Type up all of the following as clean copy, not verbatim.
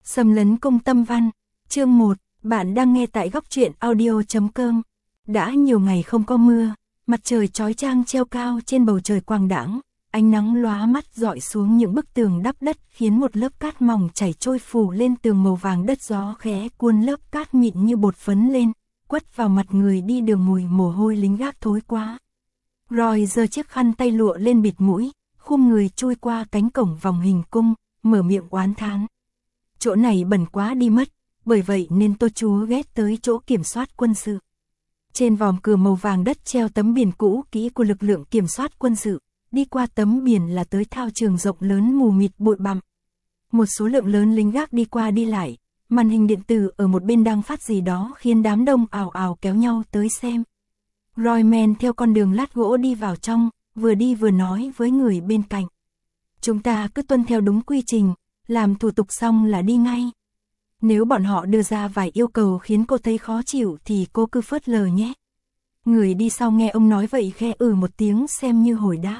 Xâm lấn cung tâm văn, chương 1, bạn đang nghe tại góc truyện audio.com. Đã nhiều ngày không có mưa, mặt trời chói chang treo cao trên bầu trời quang đãng, ánh nắng lóa mắt dọi xuống những bức tường đắp đất khiến một lớp cát mỏng chảy trôi phủ lên tường màu vàng, đất gió khẽ cuốn lớp cát mịn như bột phấn lên, quất vào mặt người đi đường, mùi mồ hôi lính gác thối quá. Roy giơ chiếc khăn tay lụa lên bịt mũi, khum người chui qua cánh cổng vòng hình cung, mở miệng oán thán. Chỗ này bẩn quá đi mất, bởi vậy nên tôi chúa ghét tới chỗ kiểm soát quân sự. Trên vòm cửa màu vàng đất treo tấm biển cũ kỹ của lực lượng kiểm soát quân sự, đi qua tấm biển là tới thao trường rộng lớn mù mịt bụi bặm. Một số lượng lớn lính gác đi qua đi lại, màn hình điện tử ở một bên đang phát gì đó khiến đám đông ào ào kéo nhau tới xem. Roy men theo con đường lát gỗ đi vào trong, vừa đi vừa nói với người bên cạnh. Chúng ta cứ tuân theo đúng quy trình, làm thủ tục xong là đi ngay. Nếu bọn họ đưa ra vài yêu cầu khiến cô thấy khó chịu thì cô cứ phớt lờ nhé. Người đi sau nghe ông nói vậy khe một tiếng xem như hồi đáp.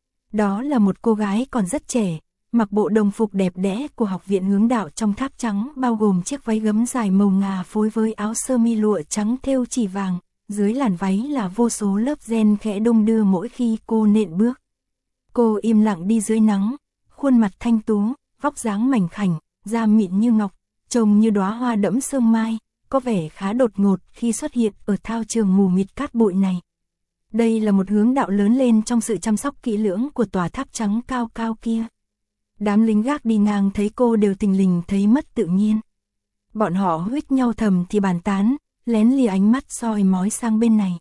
Đó là một cô gái còn rất trẻ, mặc bộ đồng phục đẹp đẽ của Học viện Hướng Đạo trong tháp trắng, bao gồm chiếc váy gấm dài màu ngà phối với áo sơ mi lụa trắng thêu chỉ vàng, dưới làn váy là vô số lớp ren khẽ đung đưa mỗi khi cô nện bước. Cô im lặng đi dưới nắng, khuôn mặt thanh tú, vóc dáng mảnh khảnh, da mịn như ngọc, trông như đóa hoa đẫm sương mai, có vẻ khá đột ngột khi xuất hiện ở thao trường mù mịt cát bụi này. Đây là một hướng đạo lớn lên trong sự chăm sóc kỹ lưỡng của tòa tháp trắng cao cao kia. Đám lính gác đi ngang thấy cô đều thình lình thấy mất tự nhiên. Bọn họ huých nhau thầm thì bàn tán, lén lìa ánh mắt soi mói sang bên này.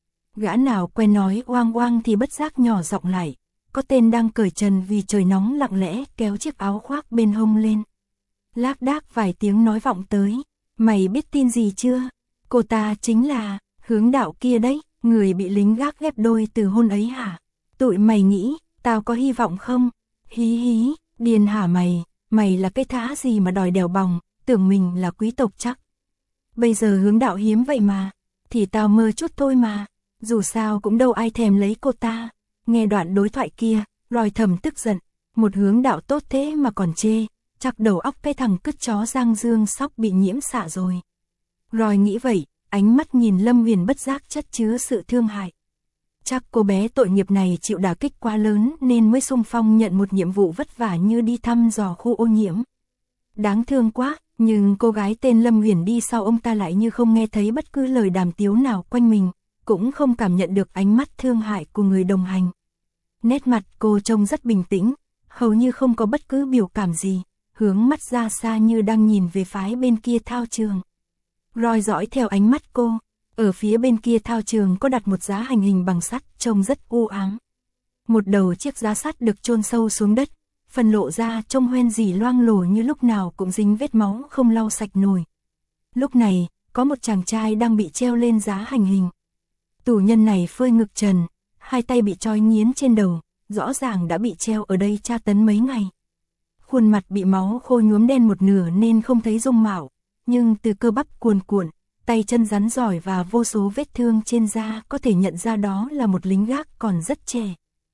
Gã nào quen nói oang oang thì bất giác nhỏ giọng lại. Có tên đang cởi trần vì trời nóng lặng lẽ kéo chiếc áo khoác bên hông lên. Lác đác vài tiếng nói vọng tới. Mày biết tin gì chưa? Cô ta chính là hướng đạo kia đấy, người bị lính gác ghép đôi từ hôn ấy hả? Tụi mày nghĩ, tao có hy vọng không? Hí hí, điên hả mày? Mày là cái thá gì mà đòi đèo bòng, tưởng mình là quý tộc chắc. Bây giờ hướng đạo hiếm vậy mà, thì tao mơ chút thôi mà, dù sao cũng đâu ai thèm lấy cô ta. Nghe đoạn đối thoại kia, Roy thầm tức giận, một hướng đạo tốt thế mà còn chê, chắc đầu óc cái thằng cứt chó Giang Dương Sóc bị nhiễm xạ rồi. Roy nghĩ vậy, ánh mắt nhìn Lâm Huyền bất giác chất chứa sự thương hại. Chắc cô bé tội nghiệp này chịu đả kích quá lớn nên mới xung phong nhận một nhiệm vụ vất vả như đi thăm dò khu ô nhiễm. Đáng thương quá, nhưng cô gái tên Lâm Huyền đi sau ông ta lại như không nghe thấy bất cứ lời đàm tiếu nào quanh mình, cũng không cảm nhận được ánh mắt thương hại của người đồng hành. Nét mặt cô trông rất bình tĩnh, hầu như không có bất cứ biểu cảm gì, hướng mắt ra xa như đang nhìn về phái bên kia thao trường. Roy dõi theo ánh mắt cô, ở phía bên kia thao trường có đặt một giá hành hình bằng sắt trông rất u ám. Một đầu chiếc giá sắt được chôn sâu xuống đất, phần lộ ra trông hoen rỉ loang lổ như lúc nào cũng dính vết máu không lau sạch nổi. Lúc này, có một chàng trai đang bị treo lên giá hành hình. Tù nhân này phơi ngực trần, hai tay bị trói nghiến trên đầu, rõ ràng đã bị treo ở đây tra tấn mấy ngày. Khuôn mặt bị máu khô nhuốm đen một nửa nên không thấy dung mạo, nhưng từ cơ bắp cuồn cuộn, tay chân rắn rỏi và vô số vết thương trên da có thể nhận ra đó là một lính gác còn rất trẻ.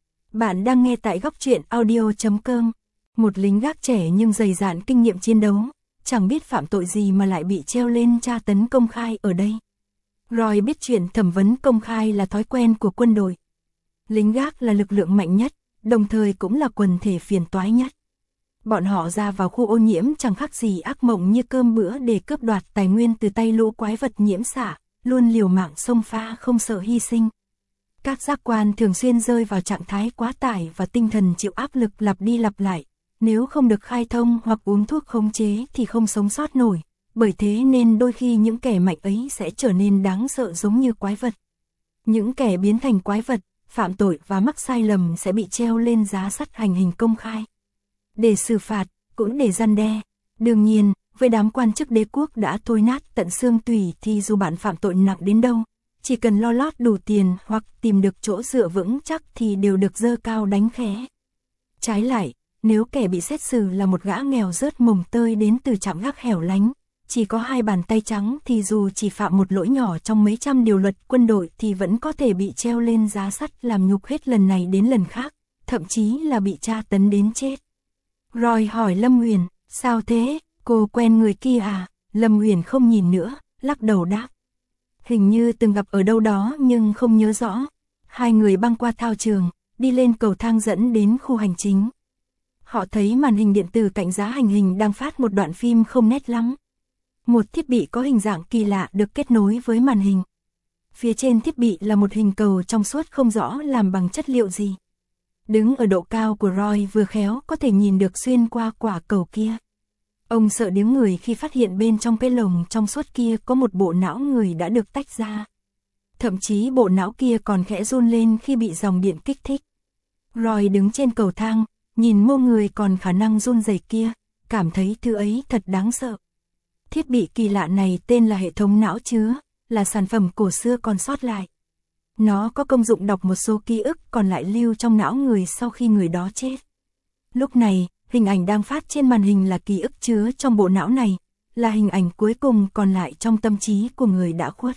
Bạn đang nghe tại góc truyện audio.com. Một lính gác trẻ nhưng dày dạn kinh nghiệm chiến đấu, chẳng biết phạm tội gì mà lại bị treo lên tra tấn công khai ở đây. Roy biết chuyện thẩm vấn công khai là thói quen của quân đội. Lính gác là lực lượng mạnh nhất, đồng thời cũng là quần thể phiền toái nhất. Bọn họ ra vào khu ô nhiễm chẳng khác gì ác mộng như cơm bữa để cướp đoạt tài nguyên từ tay lũ quái vật nhiễm xạ, luôn liều mạng xông pha không sợ hy sinh. Các giác quan thường xuyên rơi vào trạng thái quá tải và tinh thần chịu áp lực lặp đi lặp lại. Nếu không được khai thông hoặc uống thuốc khống chế thì không sống sót nổi. Bởi thế nên đôi khi những kẻ mạnh ấy sẽ trở nên đáng sợ giống như quái vật. Những kẻ biến thành quái vật, phạm tội và mắc sai lầm sẽ bị treo lên giá sắt hành hình công khai. Để xử phạt, cũng để răn đe. Đương nhiên, với đám quan chức đế quốc đã thối nát tận xương tủy thì dù bạn phạm tội nặng đến đâu, chỉ cần lo lót đủ tiền hoặc tìm được chỗ dựa vững chắc thì đều được giơ cao đánh khẽ. Trái lại, nếu kẻ bị xét xử là một gã nghèo rớt mồng tơi đến từ trạm gác hẻo lánh, chỉ có hai bàn tay trắng thì dù chỉ phạm một lỗi nhỏ trong mấy trăm điều luật quân đội thì vẫn có thể bị treo lên giá sắt làm nhục hết lần này đến lần khác, thậm chí là bị tra tấn đến chết. Roy hỏi Lâm Huyền, sao thế, Cô quen người kia à? Lâm Huyền không nhìn nữa, lắc đầu đáp. Hình như từng gặp ở đâu đó nhưng không nhớ rõ. Hai người băng qua thao trường, đi lên cầu thang dẫn đến khu hành chính. Họ thấy màn hình điện tử cạnh giá hành hình đang phát một đoạn phim không nét lắm. Một thiết bị có hình dạng kỳ lạ được kết nối với màn hình. Phía trên thiết bị là một hình cầu trong suốt không rõ làm bằng chất liệu gì. Đứng ở độ cao của Roy vừa khéo có thể nhìn được xuyên qua quả cầu kia. Ông sợ điếng người khi phát hiện bên trong cái lồng trong suốt kia có một bộ não người đã được tách ra. Thậm chí bộ não kia còn khẽ run lên khi bị dòng điện kích thích. Roy đứng trên cầu thang, nhìn mô người còn khả năng run rẩy kia, cảm thấy thứ ấy thật đáng sợ. Thiết bị kỳ lạ này tên là hệ thống não chứa, là sản phẩm cổ xưa còn sót lại. Nó có công dụng đọc một số ký ức còn lại lưu trong não người sau khi người đó chết. Lúc này, hình ảnh đang phát trên màn hình là ký ức chứa trong bộ não này, là hình ảnh cuối cùng còn lại trong tâm trí của người đã khuất.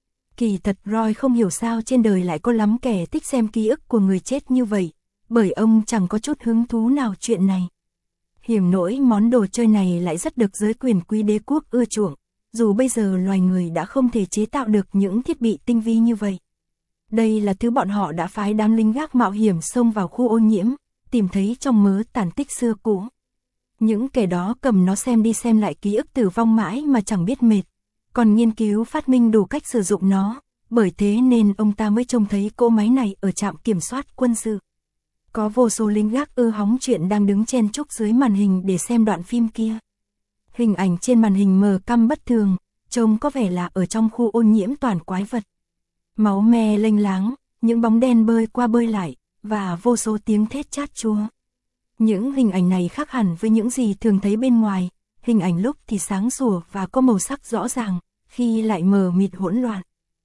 Kỳ thật Roy không hiểu sao trên đời lại có lắm kẻ thích xem ký ức của người chết như vậy, bởi ông chẳng có chút hứng thú nào chuyện này. Hiểm nỗi món đồ chơi này lại rất được giới quyền quý đế quốc ưa chuộng, dù bây giờ loài người đã không thể chế tạo được những thiết bị tinh vi như vậy. Đây là thứ bọn họ đã phái đám lính gác mạo hiểm xông vào khu ô nhiễm, tìm thấy trong mớ tàn tích xưa cũ. Những kẻ đó cầm nó xem đi xem lại ký ức tử vong mãi mà chẳng biết mệt, còn nghiên cứu phát minh đủ cách sử dụng nó, bởi thế nên ông ta mới trông thấy cỗ máy này ở trạm kiểm soát quân sự. Có vô số lính gác ưa hóng chuyện đang đứng chen chúc dưới màn hình để xem đoạn phim kia. Hình ảnh trên màn hình mờ căm bất thường, trông có vẻ là ở trong khu ô nhiễm toàn quái vật. Máu me lênh láng, những bóng đen bơi qua bơi lại, và vô số tiếng thét chát chúa. Những hình ảnh này khác hẳn với những gì thường thấy bên ngoài, hình ảnh lúc thì sáng sủa và có màu sắc rõ ràng, khi lại mờ mịt hỗn loạn.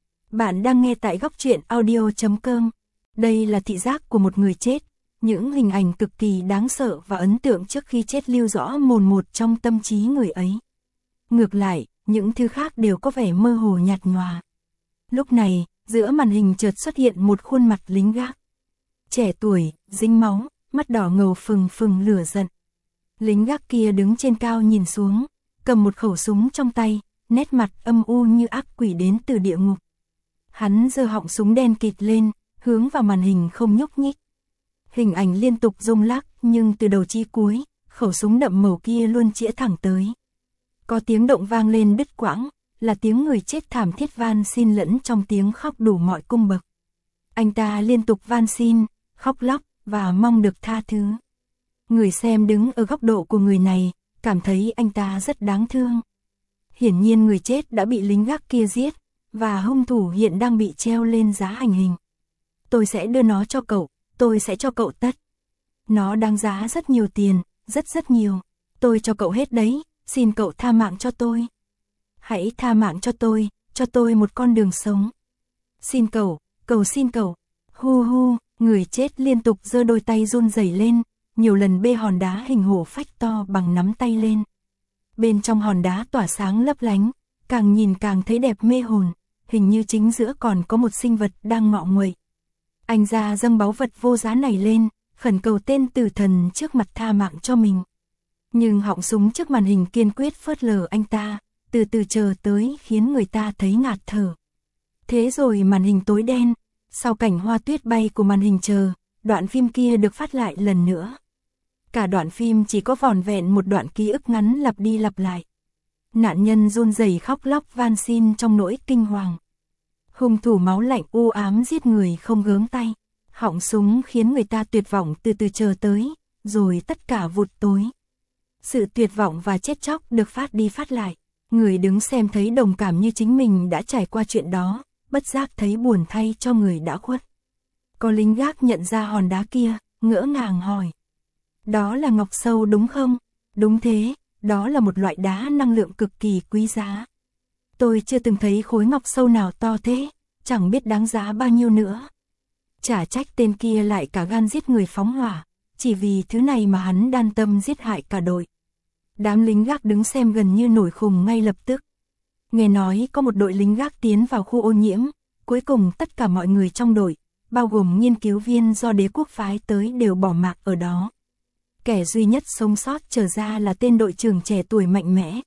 Bạn đang nghe tại góc truyện audio.com. Đây là thị giác của một người chết, những hình ảnh cực kỳ đáng sợ và ấn tượng trước khi chết lưu rõ mồn một trong tâm trí người ấy. Ngược lại, những thứ khác đều có vẻ mơ hồ nhạt nhòa. Lúc này, giữa màn hình chợt xuất hiện một khuôn mặt lính gác. Trẻ tuổi, dính máu, mắt đỏ ngầu phừng phừng lửa giận. Lính gác kia đứng trên cao nhìn xuống, cầm một khẩu súng trong tay, nét mặt âm u như ác quỷ đến từ địa ngục. Hắn giơ họng súng đen kịt lên, hướng vào màn hình không nhúc nhích. Hình ảnh liên tục rung lắc, nhưng từ đầu chí cuối, khẩu súng đậm màu kia luôn chĩa thẳng tới. Có tiếng động vang lên đứt quãng, là tiếng người chết thảm thiết van xin lẫn trong tiếng khóc đủ mọi cung bậc. Anh ta liên tục van xin, khóc lóc và mong được tha thứ. Người xem đứng ở góc độ của người này, cảm thấy anh ta rất đáng thương. Hiển nhiên người chết đã bị lính gác kia giết, và hung thủ hiện đang bị treo lên giá hành hình. Tôi sẽ đưa nó cho cậu, tôi sẽ cho cậu tất. Nó đáng giá rất nhiều tiền, rất nhiều. Tôi cho cậu hết đấy, xin cậu tha mạng cho tôi. Hãy tha mạng cho tôi một con đường sống. Xin cậu, cầu xin cậu. Hu hu, người chết liên tục giơ đôi tay run rẩy lên, nhiều lần bê hòn đá hình hổ phách to bằng nắm tay lên. Bên trong hòn đá tỏa sáng lấp lánh, càng nhìn càng thấy đẹp mê hồn, hình như chính giữa còn có một sinh vật đang ngọ nguậy. Anh ra dâng báu vật vô giá này lên, khẩn cầu tên tử thần trước mặt tha mạng cho mình. Nhưng họng súng trước màn hình kiên quyết phớt lờ anh ta, từ từ chờ tới khiến người ta thấy ngạt thở. Thế rồi màn hình tối đen, sau cảnh hoa tuyết bay của màn hình chờ, đoạn phim kia được phát lại lần nữa. Cả đoạn phim chỉ có vỏn vẹn một đoạn ký ức ngắn lặp đi lặp lại. Nạn nhân run rẩy khóc lóc van xin trong nỗi kinh hoàng. Hung thủ máu lạnh u ám giết người không gớm tay. Họng súng khiến người ta tuyệt vọng từ từ chờ tới, rồi tất cả vụt tối. Sự tuyệt vọng và chết chóc được phát đi phát lại. Người đứng xem thấy đồng cảm như chính mình đã trải qua chuyện đó, bất giác thấy buồn thay cho người đã khuất. Có lính gác nhận ra hòn đá kia, ngỡ ngàng hỏi. Đó là ngọc sâu đúng không? Đúng thế, đó là một loại đá năng lượng cực kỳ quý giá. Tôi chưa từng thấy khối ngọc sâu nào to thế, chẳng biết đáng giá bao nhiêu nữa. Chả trách tên kia lại cả gan giết người phóng hỏa, chỉ vì thứ này mà hắn đan tâm giết hại cả đội. Đám lính gác đứng xem gần như nổi khùng ngay lập tức. Nghe nói có một đội lính gác tiến vào khu ô nhiễm, cuối cùng tất cả mọi người trong đội, bao gồm nghiên cứu viên do đế quốc phái tới đều bỏ mạng ở đó. Kẻ duy nhất sống sót trở ra là tên đội trưởng trẻ tuổi mạnh mẽ.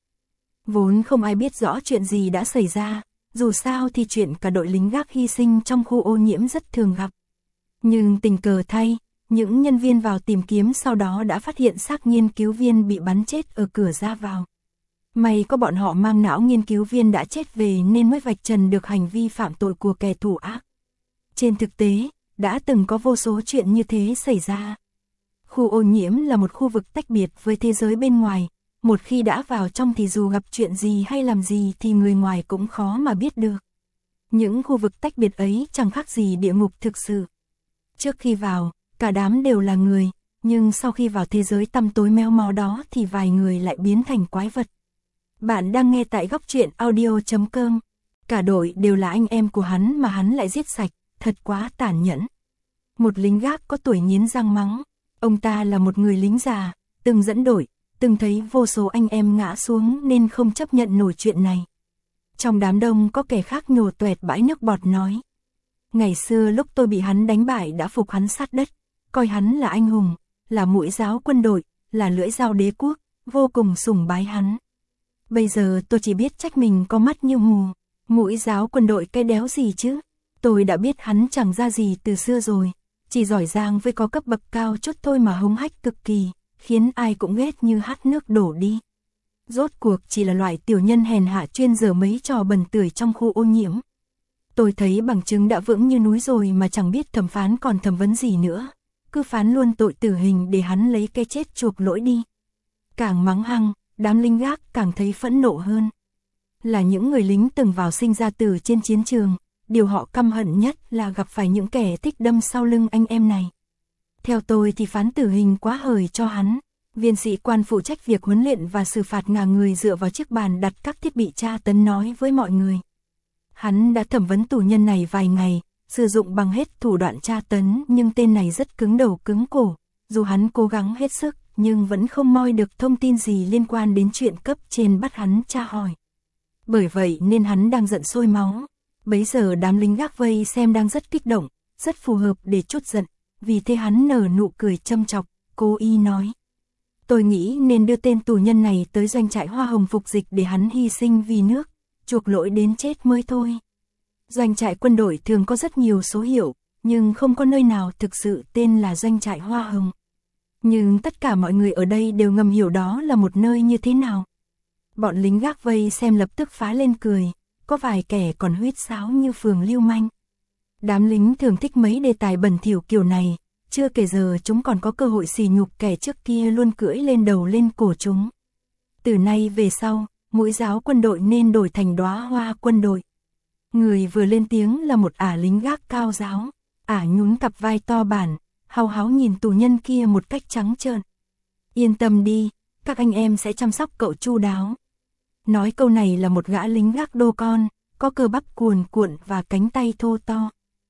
Vốn không ai biết rõ chuyện gì đã xảy ra, dù sao thì chuyện cả đội lính gác hy sinh trong khu ô nhiễm rất thường gặp. Nhưng tình cờ thay, những nhân viên vào tìm kiếm sau đó đã phát hiện xác nghiên cứu viên bị bắn chết ở cửa ra vào. May có bọn họ mang não nghiên cứu viên đã chết về nên mới vạch trần được hành vi phạm tội của kẻ thủ ác. Trên thực tế, đã từng có vô số chuyện như thế xảy ra. Khu ô nhiễm là một khu vực tách biệt với thế giới bên ngoài, một khi đã vào trong thì dù gặp chuyện gì hay làm gì thì người ngoài cũng khó mà biết được. Những khu vực tách biệt ấy chẳng khác gì địa ngục thực sự. Trước khi vào, cả đám đều là người, nhưng sau khi vào thế giới tăm tối méo mó đó thì vài người lại biến thành quái vật. Bạn đang nghe tại góc truyện audio.com. Cả đội đều là anh em của hắn mà hắn lại giết sạch, thật quá tàn nhẫn. Một lính gác có tuổi nghiến răng mắng. Ông ta là một người lính già, từng dẫn đội, từng thấy vô số anh em ngã xuống nên không chấp nhận nổi chuyện này. Trong đám đông có kẻ khác nhổ toẹt bãi nước bọt nói. Ngày xưa lúc tôi bị hắn đánh bại đã phục hắn sát đất, coi hắn là anh hùng, là mũi giáo quân đội, là lưỡi dao đế quốc, vô cùng sùng bái hắn. Bây giờ tôi chỉ biết trách mình có mắt như mù, mũi giáo quân đội cái đéo gì chứ. Tôi đã biết hắn chẳng ra gì từ xưa rồi, chỉ giỏi giang với có cấp bậc cao chút thôi mà hống hách cực kỳ, khiến ai cũng ghét như hắt nước đổ đi. Rốt cuộc chỉ là loại tiểu nhân hèn hạ chuyên giở mấy trò bẩn tưởi trong khu ô nhiễm. Tôi thấy bằng chứng đã vững như núi rồi mà chẳng biết thẩm phán còn thẩm vấn gì nữa, cứ phán luôn tội tử hình để hắn lấy cái chết chuộc lỗi đi. Càng mắng hăng, đám lính gác càng thấy phẫn nộ hơn. Là những người lính từng vào sinh ra tử trên chiến trường, điều họ căm hận nhất là gặp phải những kẻ thích đâm sau lưng anh em này. Theo tôi thì phán tử hình quá hời cho hắn. Viên sĩ quan phụ trách việc huấn luyện và xử phạt ngả người dựa vào chiếc bàn đặt các thiết bị tra tấn nói với mọi người. Hắn đã thẩm vấn tù nhân này vài ngày, sử dụng bằng hết thủ đoạn tra tấn nhưng tên này rất cứng đầu cứng cổ. Dù hắn cố gắng hết sức nhưng vẫn không moi được thông tin gì liên quan đến chuyện cấp trên bắt hắn tra hỏi. Bởi vậy nên hắn đang giận sôi máu. Bấy giờ đám lính gác vây xem đang rất kích động, rất phù hợp để trút giận. Vì thế hắn nở nụ cười châm chọc, cố ý nói. Tôi nghĩ nên đưa tên tù nhân này tới doanh trại Hoa Hồng phục dịch để hắn hy sinh vì nước, chuộc lỗi đến chết mới thôi. Doanh trại quân đội thường có rất nhiều số hiệu, nhưng không có nơi nào thực sự tên là doanh trại Hoa Hồng. Nhưng tất cả mọi người ở đây đều ngầm hiểu đó là một nơi như thế nào. Bọn lính gác vây xem lập tức phá lên cười, có vài kẻ còn huýt sáo như phường lưu manh. Đám lính thường thích mấy đề tài bẩn thỉu kiểu này, chưa kể giờ chúng còn có cơ hội sỉ nhục kẻ trước kia luôn cưỡi lên đầu lên cổ chúng. Từ nay về sau, mũi giáo quân đội nên đổi thành đóa hoa quân đội. Người vừa lên tiếng là một ả lính gác cao giáo, ả nhún cặp vai to bản, hau háo nhìn tù nhân kia một cách trắng trợn. Yên tâm đi, các anh em sẽ chăm sóc cậu chu đáo. Nói câu này là một gã lính gác đô con, có cơ bắp cuồn cuộn và cánh tay thô to.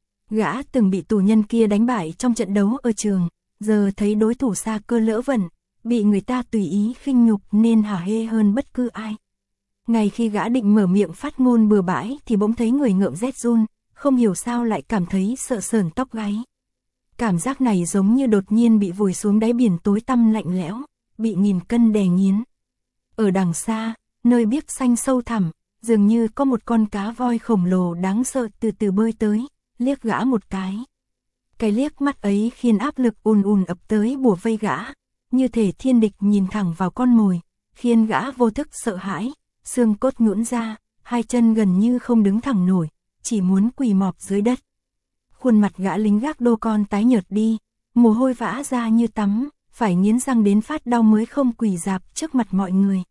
Gã từng bị tù nhân kia đánh bại trong trận đấu ở trường, giờ thấy đối thủ xa cơ lỡ vẩn, bị người ta tùy ý khinh nhục nên hả hê hơn bất cứ ai. Ngay khi gã định mở miệng phát ngôn bừa bãi thì bỗng thấy người ngợm rét run, không hiểu sao lại cảm thấy sợ sởn tóc gáy. Cảm giác này giống như đột nhiên bị vùi xuống đáy biển tối tăm lạnh lẽo, bị nghìn cân đè nghiến. Ở đằng xa, nơi biếc xanh sâu thẳm, dường như có một con cá voi khổng lồ đáng sợ từ từ bơi tới, liếc gã một cái. Cái liếc mắt ấy khiến áp lực ùn ùn ập tới bủa vây gã, như thể thiên địch nhìn thẳng vào con mồi, khiến gã vô thức sợ hãi, xương cốt nhũn ra, hai chân gần như không đứng thẳng nổi, chỉ muốn quỳ mọp dưới đất. Khuôn mặt gã lính gác đô con tái nhợt đi, mồ hôi vã ra như tắm, phải nghiến răng đến phát đau mới không quỳ rạp trước mặt mọi người.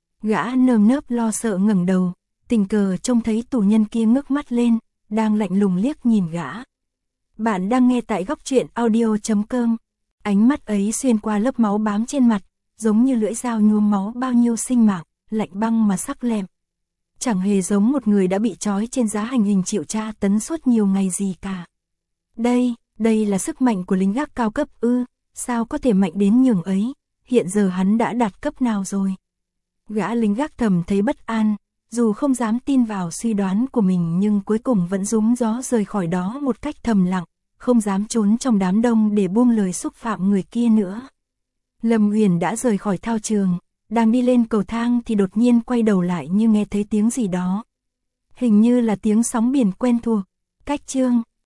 Gã nơm nớp lo sợ ngẩng đầu, tình cờ trông thấy tù nhân kia ngước mắt lên, đang lạnh lùng liếc nhìn gã. Bạn đang nghe tại góc truyện audio.com. Ánh mắt ấy xuyên qua lớp máu bám trên mặt, giống như lưỡi dao nhuốm máu bao nhiêu sinh mạng, lạnh băng mà sắc lẹm. Chẳng hề giống một người đã bị trói trên giá hành hình chịu tra tấn suốt nhiều ngày gì cả. Đây là sức mạnh của lính gác cao cấp ư, sao có thể mạnh đến nhường ấy, hiện giờ hắn đã đạt cấp nào rồi? Gã lính gác thầm thấy bất an, dù không dám tin vào suy đoán của mình nhưng cuối cùng vẫn rúm gió rời khỏi đó một cách thầm lặng, không dám trốn trong đám đông để buông lời xúc phạm người kia nữa. Lâm Uyển đã rời khỏi thao trường, đang đi lên cầu thang thì đột nhiên quay đầu lại như nghe thấy tiếng gì đó. Hình như là tiếng sóng biển quen thuộc. Cách Chương